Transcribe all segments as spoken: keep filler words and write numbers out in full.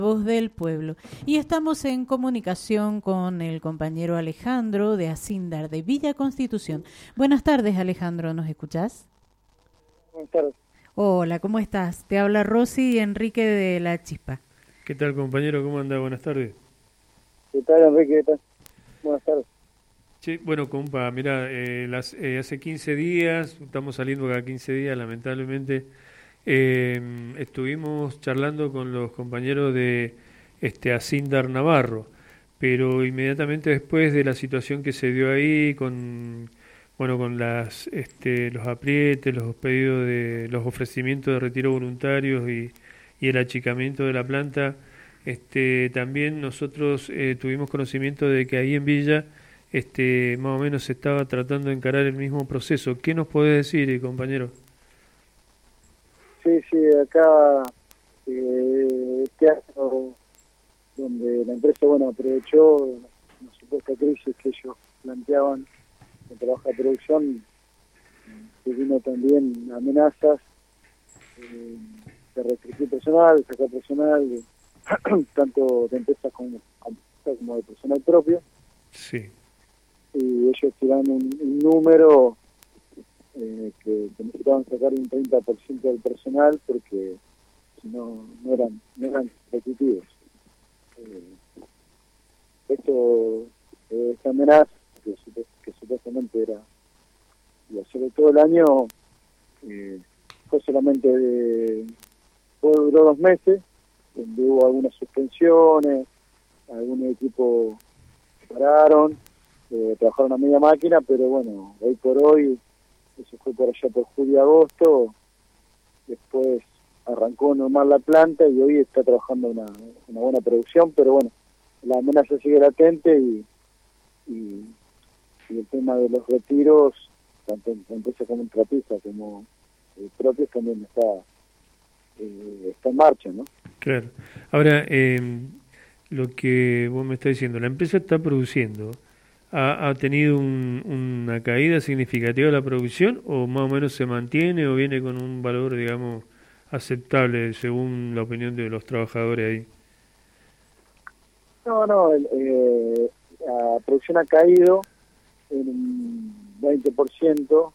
Voz del Pueblo. Y estamos en comunicación con el compañero Alejandro de Acindar, de Villa Constitución. Buenas tardes, Alejandro, ¿nos escuchás? Buenas tardes. Hola, ¿cómo estás? Te habla Rosy y Enrique de La Chispa. ¿Qué tal, compañero? ¿Cómo anda? Buenas tardes. ¿Qué tal, Enrique? ¿Qué tal? Buenas tardes. Sí, bueno, compa, mira, eh, las, eh, hace quince días, estamos saliendo cada quince días, lamentablemente, eh, estuvimos charlando con los compañeros de este Acindar Navarro, pero inmediatamente después de la situación que se dio ahí, con bueno, con las este, los aprietes, los pedidos de los ofrecimientos de retiro voluntarios y, y el achicamiento de la planta, este, también nosotros eh, tuvimos conocimiento de que ahí en Villa este, más o menos se estaba tratando de encarar el mismo proceso. ¿Qué nos podés decir, compañero? Sí, sí, acá eh, este año donde la empresa, bueno, aprovechó una supuesta crisis que ellos planteaban en trabajo de producción, que vino también amenazas eh, de restringir personal, sacar personal, tanto de empresas como, como de personal propio. Sí. Y ellos tiraron un, un número eh, que, que necesitaban sacar un treinta por ciento del personal porque si no, no eran no eran competitivos. Eh, esto, eh, esta amenaza, que, que supuestamente era, y sobre todo el año, eh, fue solamente de, fue, duró dos meses, donde hubo algunas suspensiones, algunos equipos pararon, eh, trabajaron a media máquina, pero bueno, hoy por hoy, eso fue por allá por julio-agosto, después arrancó normal la planta y hoy está trabajando una, una buena producción, pero bueno, la amenaza sigue latente y, y, y el tema de los retiros, tanto en empresas como en trapistas como eh, propios, también está, eh, está en marcha, ¿no? Claro. Ahora, eh, lo que vos me estás diciendo, la empresa está produciendo. ¿Ha, ha tenido un, una caída significativa de la producción o más o menos se mantiene o viene con un valor, digamos, aceptable según la opinión de los trabajadores ahí? No, no, el, eh, la producción ha caído en un veinte por ciento,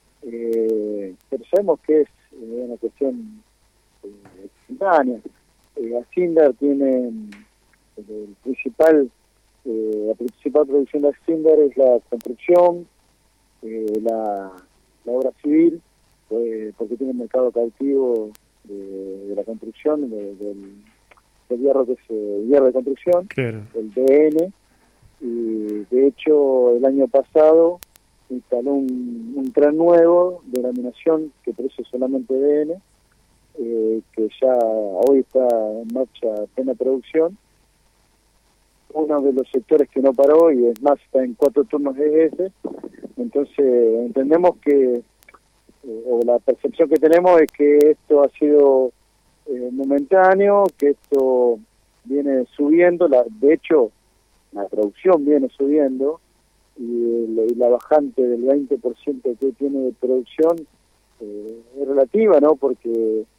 eh, pero sabemos que es eh, una cuestión eh, espontánea. Eh, Acindar tiene eh, el principal Eh, la principal producción de Acindar es la construcción, eh, la, la obra civil, eh, porque tiene un mercado cautivo de, de la construcción, de, del, del hierro que es eh, hierro de construcción, claro. el D N, y de hecho el año pasado instaló un, un tren nuevo de laminación que produce solamente D N, eh, que ya hoy está en marcha plena producción. Uno de los sectores que no paró y es más está en cuatro turnos de ese, entonces entendemos que eh, o la percepción que tenemos es que esto ha sido eh, momentáneo, que esto viene subiendo, la, de hecho la producción viene subiendo y, el, y la bajante del veinte por ciento que tiene de producción eh, es relativa, ¿no? Porque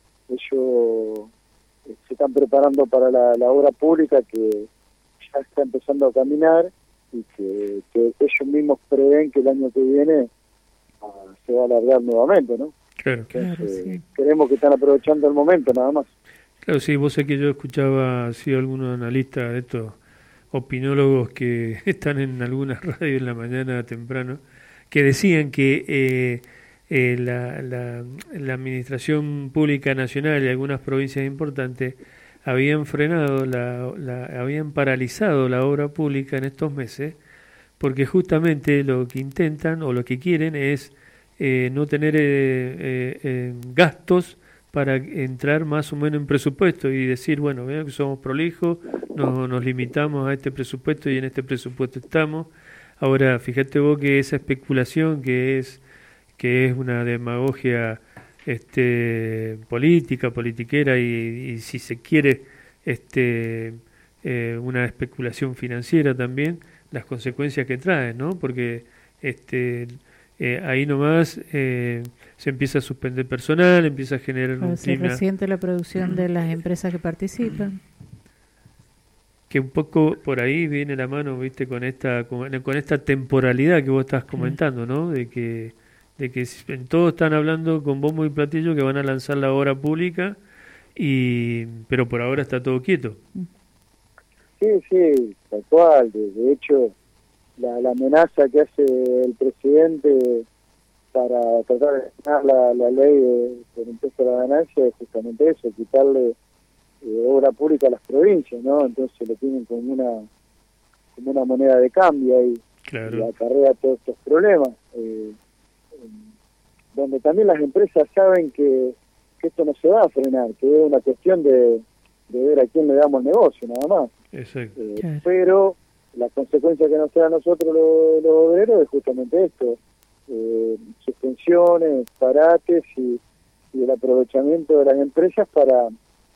ellos eh, se están preparando para la, la obra pública que ya está empezando a caminar y que, que ellos mismos prevén que el año que viene uh, se va a alargar nuevamente, ¿no? Claro. Entonces, Claro, sí. creemos que están aprovechando el momento nada más. Claro, sí, vos sé que yo escuchaba así algunos analistas de estos opinólogos que están en algunas radios en la mañana temprano, que decían que eh, eh, la, la, la Administración Pública Nacional y algunas provincias importantes habían frenado, la, la, habían paralizado la obra pública en estos meses, porque justamente lo que intentan o lo que quieren es eh, no tener eh, eh, eh, gastos para entrar más o menos en presupuesto y decir, bueno, vean que somos prolijos, no, nos limitamos a este presupuesto y en este presupuesto estamos. Ahora, fíjate vos que esa especulación que es, que es una demagogia este política, politiquera y, y si se quiere este eh, una especulación financiera también, las consecuencias que trae, ¿no? Porque este eh, ahí nomás eh, se empieza a suspender personal, empieza a generar Claro, un se clima. resiente la producción de las empresas que participan. que un poco por ahí viene la mano, viste, con esta con, con esta temporalidad que vos estás comentando, ¿no? De que de que en todos están hablando con bombo y platillo que van a lanzar la obra pública, y pero por ahora está todo quieto. Sí, sí, tal cual. De, de hecho, la, la amenaza que hace el presidente para tratar de ganar la, la ley de, del impuesto a la ganancia es justamente eso, quitarle eh, obra pública a las provincias, ¿no? Entonces lo tienen como una como una moneda de cambio y, claro. y acarrea todos estos problemas. Eh, donde también las empresas saben que, que esto no se va a frenar, que es una cuestión de, de ver a quién le damos negocio, nada más. Exacto. Eh, claro. Pero la consecuencia que nos da a nosotros los, los obreros es justamente esto, eh, suspensiones, parates y, y el aprovechamiento de las empresas para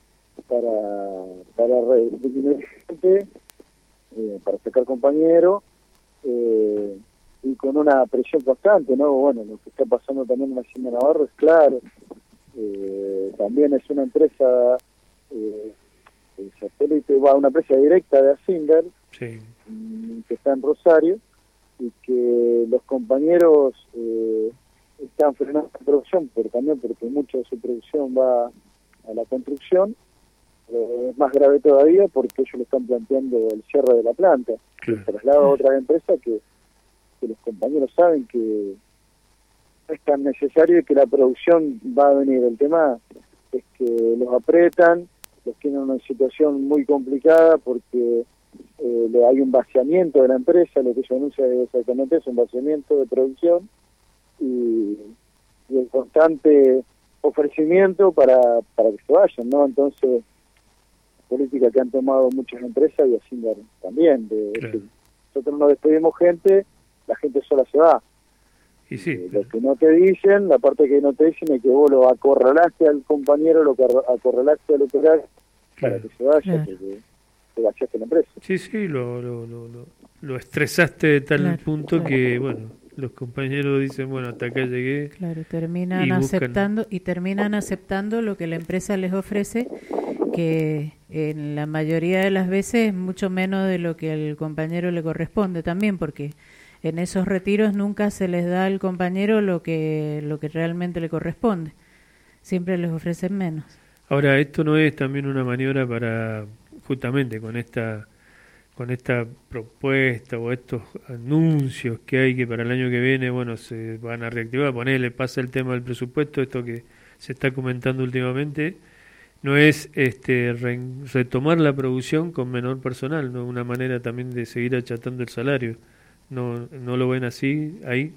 para para disminuir gente, eh, para sacar compañeros, eh, y con una presión constante, ¿no? Bueno, lo que está pasando también en la Hacienda Navarro es claro. Eh, también es una empresa eh, satélite, va una empresa directa de Asindar, sí. que está en Rosario, y que los compañeros eh, están frenando la producción, pero también porque mucha de su producción va a la construcción. Eh, es más grave todavía porque ellos le están planteando el cierre de la planta, Claro. el traslado a otras empresas que, que los compañeros saben que es tan necesario y que la producción va a venir. El tema es que los apretan, los tienen en una situación muy complicada porque eh, le hay un vaciamiento de la empresa, lo que ellos anuncian exactamente es un vaciamiento de producción y, y el constante ofrecimiento para, para que se vayan, ¿no? Entonces, política que han tomado muchas empresas y así también, de, claro. de, nosotros no despedimos gente, la gente sola se va. Y sí, Eh, lo que no te dicen, la parte que no te dicen es que vos lo acorralaste al compañero, lo acorralaste al operario para claro. que se vaya, Claro. porque te vaciaste la empresa. Sí, sí, lo, lo, lo, lo, lo estresaste de tal Claro, punto claro. que, bueno, los compañeros dicen, bueno, hasta acá llegué. Claro, terminan Y buscan- aceptando y terminan aceptando lo que la empresa les ofrece, que en la mayoría de las veces es mucho menos de lo que al compañero le corresponde también, porque en esos retiros nunca se les da al compañero lo que lo que realmente le corresponde. Siempre les ofrecen menos. Ahora, esto no es también una maniobra para, justamente con esta con esta propuesta o estos anuncios que hay que para el año que viene, bueno, se van a reactivar, ponerle, pasa el tema del presupuesto, esto que se está comentando últimamente, no es este re, retomar la producción con menor personal, no una manera también de seguir achatando el salario. No, no lo ven así ahí.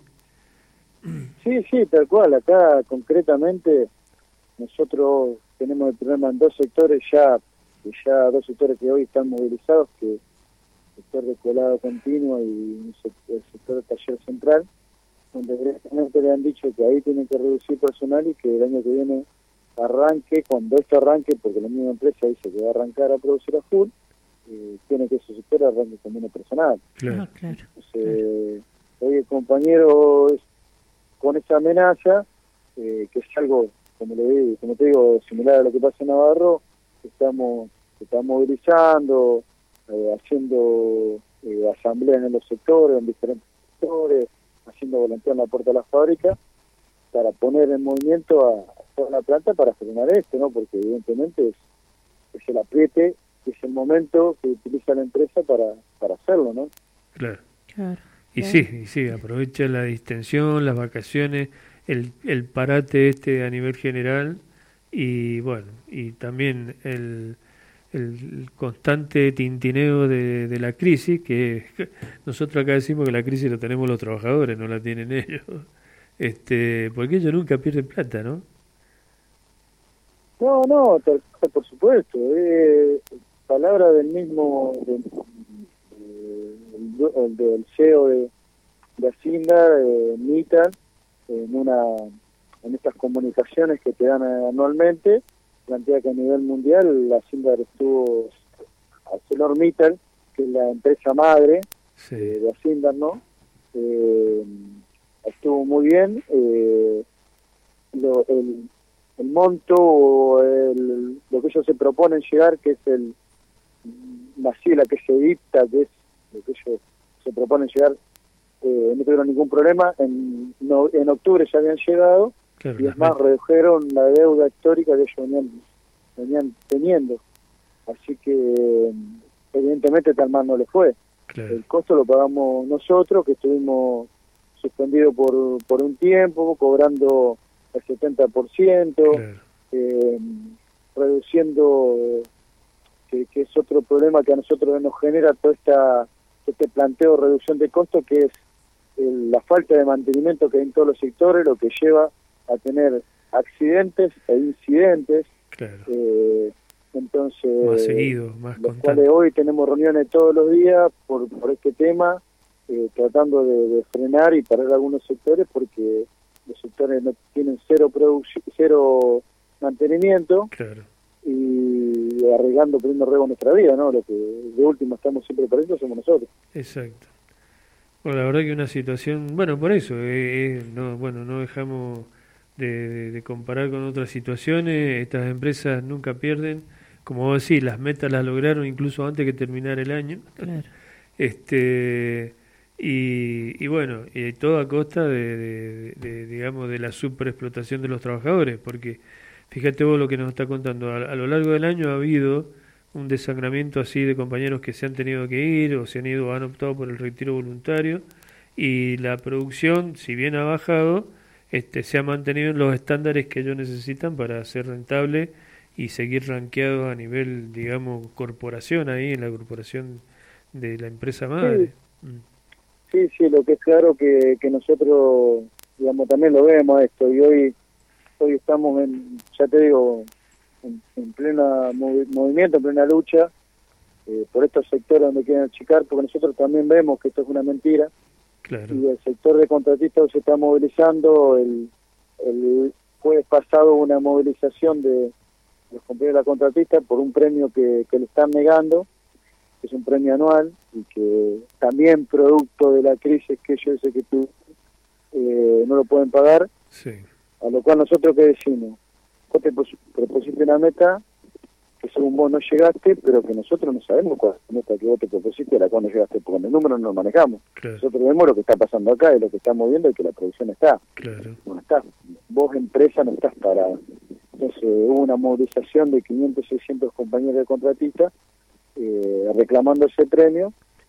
Sí, sí, tal cual. Acá concretamente nosotros tenemos el problema en dos sectores ya, que ya dos sectores que hoy están movilizados, que el sector de colado continuo y un sector, el sector de taller central, donde directamente le han dicho que ahí tienen que reducir personal y que el año que viene arranque, cuando esto arranque, porque la misma empresa dice que va a arrancar a producir a full, eh, tiene que ese sector arranque con menos personal. Claro. Ah, claro. Entonces, hoy el compañero es- con esa amenaza, eh, que es algo, como le digo, como te digo, similar a lo que pasa en Navarro, estamos, estamos movilizando, eh, haciendo eh, asambleas en los sectores, en diferentes sectores, haciendo voluntad en la puerta de la fábrica, para poner en movimiento a, a toda la planta para frenar esto, ¿no? Porque evidentemente es, es el apriete, es el momento que utiliza la empresa para, para hacerlo, ¿no? Claro. Claro. Y claro. sí, y sí, aprovecha la distensión, las vacaciones, el, el parate este a nivel general y bueno, y también el, el constante tintineo de, de la crisis, que nosotros acá decimos que la crisis la tenemos los trabajadores, no la tienen ellos, este porque ellos nunca pierden plata, ¿no? No, no, tal- por supuesto. Eh, palabra del mismo, del, eh, el- del C E O de, de Asindar, eh, Mitan, en una en estas comunicaciones que te dan anualmente, plantea que a nivel mundial la Asindar estuvo, ArcelorMittal, que es la empresa madre Sí. eh, de Asindar, ¿no? Eh, estuvo muy bien. Eh, lo, el, el monto o el, lo que ellos se proponen llegar, que es el, la, ley, la que se dicta, que es lo que ellos se proponen llegar, eh, no tuvieron ningún problema. En, no, en octubre ya habían llegado, claro, y es más, redujeron la deuda histórica que ellos venían, venían teniendo. Así que, evidentemente, tan mal no les fue. Claro. El costo lo pagamos nosotros, que estuvimos suspendidos por, por un tiempo, cobrando el setenta por ciento, claro. eh, reduciendo, que, que es otro problema que a nosotros nos genera todo esta, este planteo de reducción de costos, que es el, la falta de mantenimiento que hay en todos los sectores, lo que lleva a tener accidentes e incidentes. Claro. Eh, entonces, más seguido, más los cuales hoy tenemos reuniones todos los días por, por este tema, eh, tratando de, de frenar y parar algunos sectores, porque los sectores no tienen cero producción, cero mantenimiento, claro. y arriesgando, poniendo riesgo nuestra vida, ¿no? Lo que de último estamos siempre perdiendo somos nosotros. Exacto. Bueno, la verdad que una situación, bueno, por eso, eh, eh, no, bueno, no dejamos de, de, de comparar con otras situaciones. Estas empresas nunca pierden, como vos decís, las metas las lograron incluso antes que terminar el año. Claro. este y, y bueno, y todo a costa de, de, de, digamos, de la superexplotación de los trabajadores, porque fíjate vos lo que nos está contando, a, a lo largo del año ha habido un desangramiento así de compañeros que se han tenido que ir o se han ido o han optado por el retiro voluntario, y la producción, si bien ha bajado, este se ha mantenido en los estándares que ellos necesitan para ser rentable y seguir rankeados a nivel, digamos, corporación ahí, en la corporación de la empresa madre. Sí, mm. sí, sí, lo que es claro que, que nosotros, digamos, también lo vemos esto, y hoy hoy estamos en, ya te digo, en, en plena movi movimiento, en plena lucha, eh, por estos sectores donde quieren achicar, porque nosotros también vemos que esto es una mentira. Claro. Y el sector de contratistas se está movilizando. El, el jueves pasado una movilización de los compañeros de la contratista por un premio que, que le están negando, que es un premio anual, y que también producto de la crisis que ellos dicen que tú, eh, no lo pueden pagar. Sí. A lo cual nosotros, ¿qué decimos? Vos te propusiste una meta que según vos no llegaste, pero que nosotros no sabemos cuál es la meta que vos te propusiste a la cual no llegaste, porque en el número no lo manejamos. Claro. Nosotros vemos lo que está pasando acá y lo que estamos viendo, y que la producción está. Claro. No está. Vos, empresa, no estás parada. Entonces hubo una movilización de quinientos, seiscientos compañeros de contratistas eh, reclamando ese premio,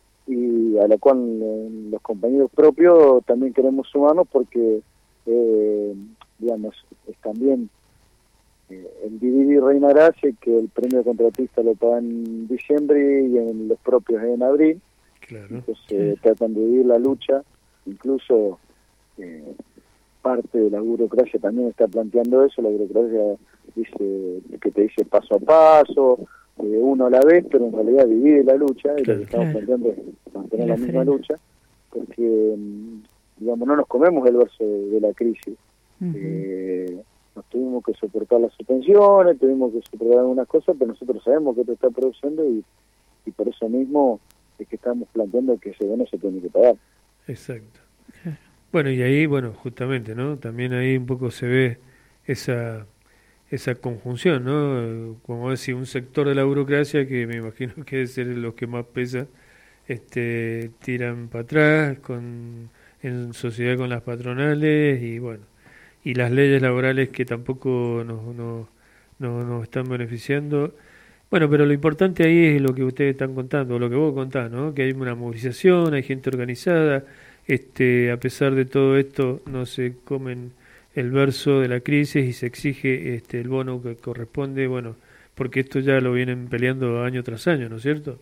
y a la cual eh, los compañeros propios también queremos sumarnos, porque eh, digamos, es también eh, el dividir reinará, sé que el premio de contratista lo pagan en diciembre y en los propios en abril. Claro. Entonces eh, tratan de dividir la lucha, incluso eh, parte de la burocracia también está planteando eso. La burocracia dice que te dice paso a paso, eh, uno a la vez, pero en realidad divide la lucha, y claro, lo que estamos claro. planteando es mantener la, la misma lucha, porque digamos, no nos comemos el verso de, de la crisis. Uh-huh. eh, nos tuvimos que soportar las suspensiones, tuvimos que soportar algunas cosas, pero nosotros sabemos que esto está produciendo, y, y por eso mismo es que estamos planteando que ese bono se tiene que pagar. Exacto. Bueno, y ahí, bueno, justamente, ¿no? También ahí un poco se ve esa esa conjunción, ¿no? Como decía, un sector de la burocracia que me imagino que debe ser los que más pesa, este, tiran para atrás con en sociedad con las patronales, y bueno, y las leyes laborales que tampoco nos, nos, nos, nos están beneficiando. Bueno, pero lo importante ahí es lo que ustedes están contando, lo que vos contás, ¿no? Que hay una movilización, hay gente organizada, este, a pesar de todo esto no se comen el verso de la crisis y se exige este el bono que corresponde, bueno, porque esto ya lo vienen peleando año tras año, ¿no es cierto?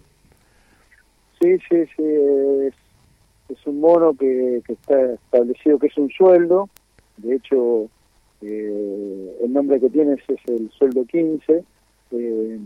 Sí, sí, sí, es, es un bono que, que está establecido, que es un sueldo. De hecho, eh, el nombre que tiene es el sueldo quince, eh,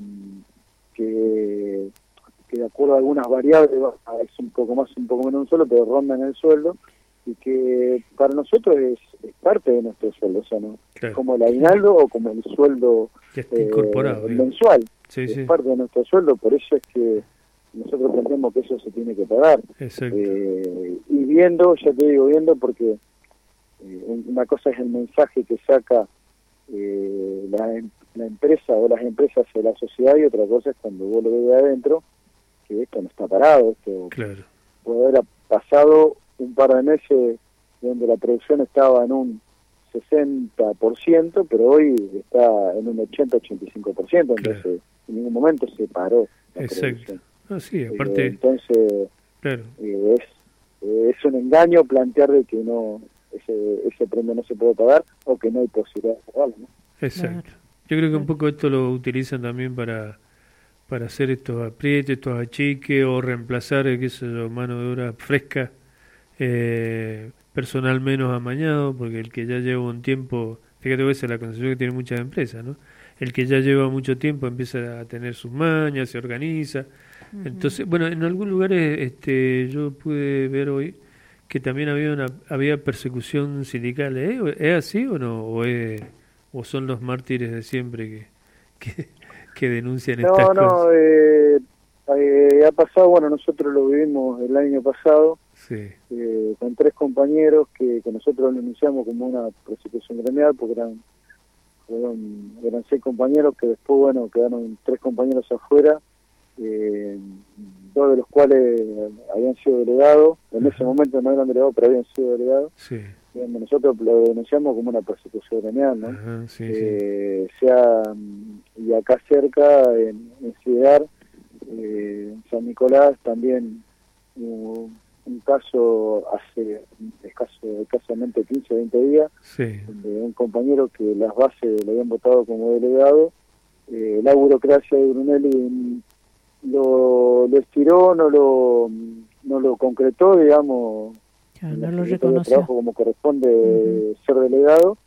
que, que de acuerdo a algunas variables es un poco más, un poco menos un sueldo, pero ronda en el sueldo, y que para nosotros es, es parte de nuestro sueldo, o sea, ¿no? Claro. Como el aguinaldo o como el sueldo eh, mensual, sí, es sí. parte de nuestro sueldo. Por eso es que nosotros planteamos que eso se tiene que pagar. Eh, y viendo, ya te digo, viendo porque eh, una cosa es el mensaje que saca eh, la, la empresa o las empresas de la sociedad, y otra cosa es cuando vos lo ves de adentro, que esto no está parado, esto claro. puede haber pasado un par de meses donde la producción estaba en un sesenta por ciento, pero hoy está en un ochenta ochenta y cinco por ciento, entonces claro. en ningún momento se paró la Exacto. producción. Ah, sí, aparte... Eh, entonces, claro. eh, es, eh, es un engaño plantear de que no ese, ese premio no se puede pagar o que no hay posibilidad de pagarlo, ¿no? Exacto. Claro. Yo creo que un poco esto lo utilizan también para para hacer estos aprietes, estos achiques o reemplazar, qué sé yo, mano de obra fresca, eh, personal menos amañado, porque el que ya lleva un tiempo, fíjate que esa es la concepción que tienen muchas empresas, ¿no? El que ya lleva mucho tiempo empieza a tener sus mañas, se organiza. Uh-huh. Entonces, bueno, en algunos lugares este, yo pude ver hoy que también había una había persecución sindical. ¿Eh? ¿Es así o no? ¿O, es, o son los mártires de siempre que, que, que denuncian no, estas no, cosas? No, eh, eh, ha pasado, bueno, nosotros lo vivimos el año pasado, sí. eh, con tres compañeros que, que nosotros lo denunciamos como una persecución gremial, porque eran, eran, eran seis compañeros que después, bueno, quedaron tres compañeros afuera, eh, dos de los cuales habían sido delegados, en ese momento no eran delegados, pero habían sido delegados. Sí. Nosotros lo denunciamos como una persecución gremial, ¿no? Ajá, sí, eh, sí. Sea, y acá cerca, en, en Ciudad, eh, en San Nicolás, también hubo un caso hace escaso, escasamente quince o veinte días, sí. de un compañero que las bases lo habían votado como delegado, eh, la burocracia de Brunelli lo, lo estiró, no lo, no lo concretó, digamos, claro, no lo reconoció. Trabajo como corresponde uh-huh. ser delegado,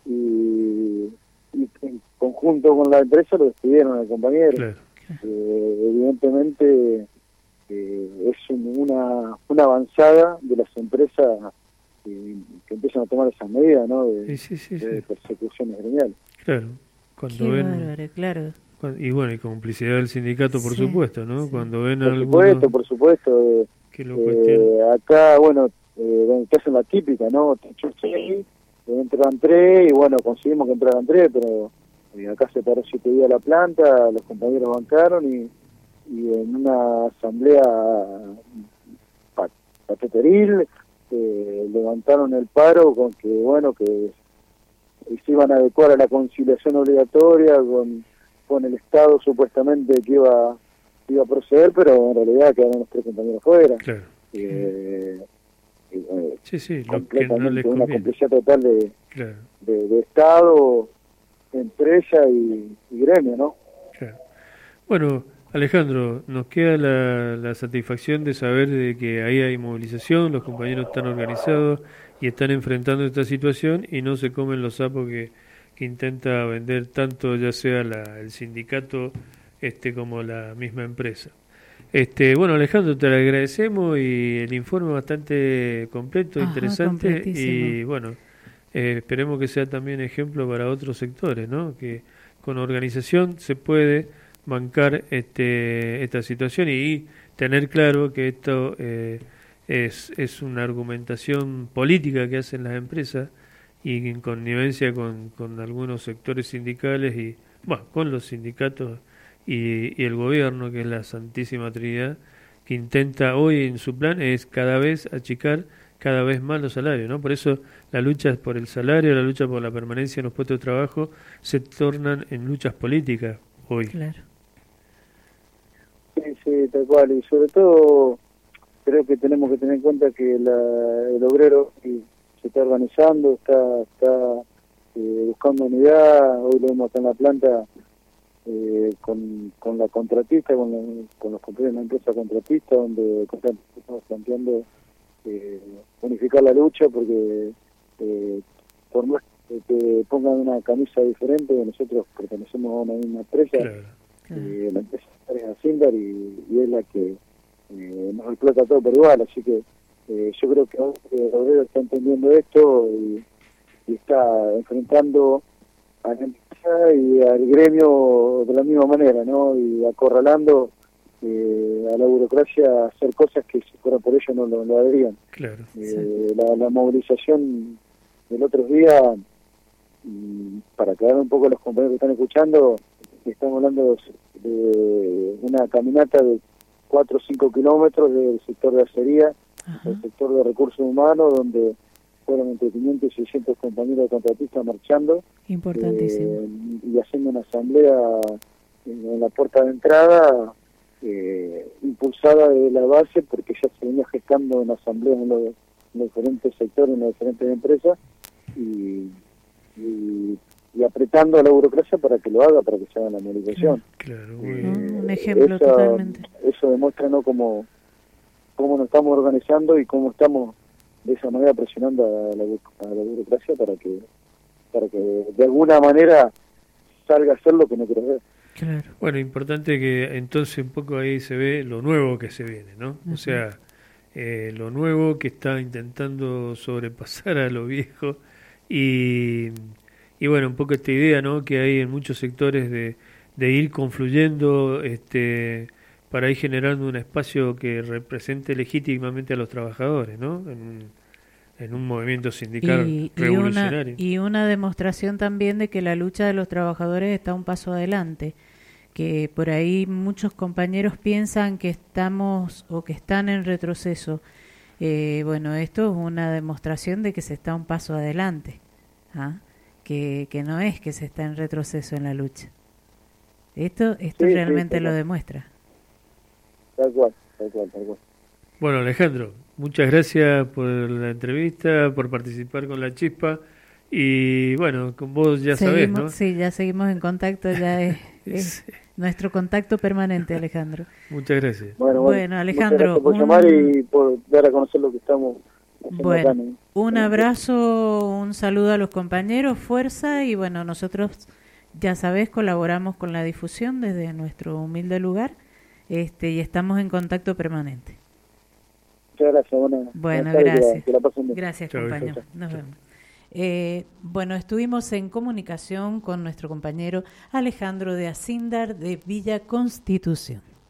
y, y en conjunto con la empresa lo despidieron al compañero. Claro. Eh, evidentemente eh, es un, una, una avanzada de las empresas que, que empiezan a tomar esas medidas, ¿no? De, sí, sí, sí, de sí. persecuciones gremiales. Claro. Cuando Qué ven... bárbaro, claro. Y bueno, y complicidad del sindicato, por sí, supuesto, ¿no? Sí. Cuando ven a Por algunos... supuesto, por supuesto. Eh, que lo eh, acá, bueno, eh, que hacen la típica, ¿no? Sí, entran tres, y bueno, conseguimos que entraran tres, pero eh, acá se paró siete días la planta, los compañeros bancaron, y, y en una asamblea pateteril eh, levantaron el paro con que, bueno, que se iban a adecuar a la conciliación obligatoria con, con el Estado supuestamente que iba, iba a proceder, pero en realidad quedaron los tres compañeros fuera. Claro. Eh, eh, sí, sí, lo completamente que no les una conviene. complicidad total de, claro. de, de Estado, empresa y, y gremio, ¿no? Claro. Bueno, Alejandro, nos queda la, la satisfacción de saber de que ahí hay movilización, los compañeros están organizados y están enfrentando esta situación y no se comen los sapos que, que intenta vender tanto ya sea la, el sindicato este como la misma empresa. Este, bueno, Alejandro, te lo agradecemos y el informe bastante completo, Ajá, interesante y bueno, eh, esperemos que sea también ejemplo para otros sectores, ¿no? Que con organización se puede bancar este, esta situación y tener claro que esto eh, es, es una argumentación política que hacen las empresas y en connivencia con, con algunos sectores sindicales y bueno, con los sindicatos y, y el gobierno, que es la Santísima Trinidad, que intenta hoy en su plan es cada vez achicar cada vez más los salarios, ¿no? Por eso la lucha por el salario, la lucha por la permanencia en los puestos de trabajo se tornan en luchas políticas hoy. Claro. Sí, sí, tal cual, y sobre todo creo que tenemos que tener en cuenta que la, el obrero se está organizando, está, está eh, buscando unidad. Hoy lo vemos acá en la planta eh, con, con la contratista, con, la, con los compañeros de la empresa contratista, donde estamos planteando eh, unificar la lucha, porque eh, por más que pongan una camisa diferente, nosotros pertenecemos a una misma empresa. Claro. Eh, la empresa es Asindar y, y es la que eh, nos explota todo por igual, así que eh, yo creo que el obrero está entendiendo esto y, y está enfrentando a la empresa y al gremio de la misma manera, ¿no? Y acorralando eh, a la burocracia a hacer cosas que si fuera por ello no lo, lo harían. Claro. Eh, sí. la, la movilización del otro día, para aclarar un poco a los compañeros que están escuchando, estamos hablando de una caminata de cuatro o cinco kilómetros del sector de acería, Ajá. el sector de recursos humanos, donde fueron entre quinientos y seiscientos compañeros contratistas marchando. Importantísimo. Eh, y haciendo una asamblea en, en la puerta de entrada, eh, impulsada de la base, porque ya se venía gestando una asamblea en los, en los diferentes sectores, en las diferentes empresas, y, y, y apretando a la burocracia para que lo haga, para que se haga la movilización. Claro, muy Eh, bien. Un ejemplo esa- totalmente. Eso demuestra, ¿no?, cómo, cómo nos estamos organizando y cómo estamos de esa manera presionando a la, bu- a la burocracia para que para que de alguna manera salga a hacer lo que no quiere ver. Claro. Bueno, importante que entonces un poco ahí se ve lo nuevo que se viene, ¿no? Ujú. O sea, eh, lo nuevo que está intentando sobrepasar a lo viejo y, y bueno, un poco esta idea, ¿no?, que hay en muchos sectores de, de ir confluyendo este, para ir generando un espacio que represente legítimamente a los trabajadores, ¿no? En, en un movimiento sindical Y, y, una, revolucionario. y una demostración también de que la lucha de los trabajadores está un paso adelante, que por ahí muchos compañeros piensan que estamos o que están en retroceso. Eh, bueno, esto es una demostración de que se está un paso adelante, ¿ah? que, que no es que se está en retroceso en la lucha. Esto, esto Sí, sí, realmente tal lo cual. demuestra. Tal cual, tal cual, tal cual. Bueno, Alejandro, muchas gracias por la entrevista, por participar con La Chispa y bueno, con vos ya sabés, Seguimos, ¿no? sí, ya seguimos en contacto, ya es, es nuestro contacto permanente, Alejandro. Muchas gracias. Bueno, Bueno, Alejandro, muchas gracias por un- llamar y por dar a conocer lo que estamos haciendo Bueno, acá, ¿no? un abrazo, un saludo a los compañeros, fuerza y bueno, nosotros ya sabés, colaboramos con la difusión desde nuestro humilde lugar este y estamos en contacto permanente. Muchas gracias, buena, Bueno, buenas tardes, que la- gracias. que la pasen bien. Gracias, Chau, compañero. chau, chau. Nos Chau. vemos. Eh, bueno, estuvimos en comunicación con nuestro compañero Alejandro de Acindar de Villa Constitución.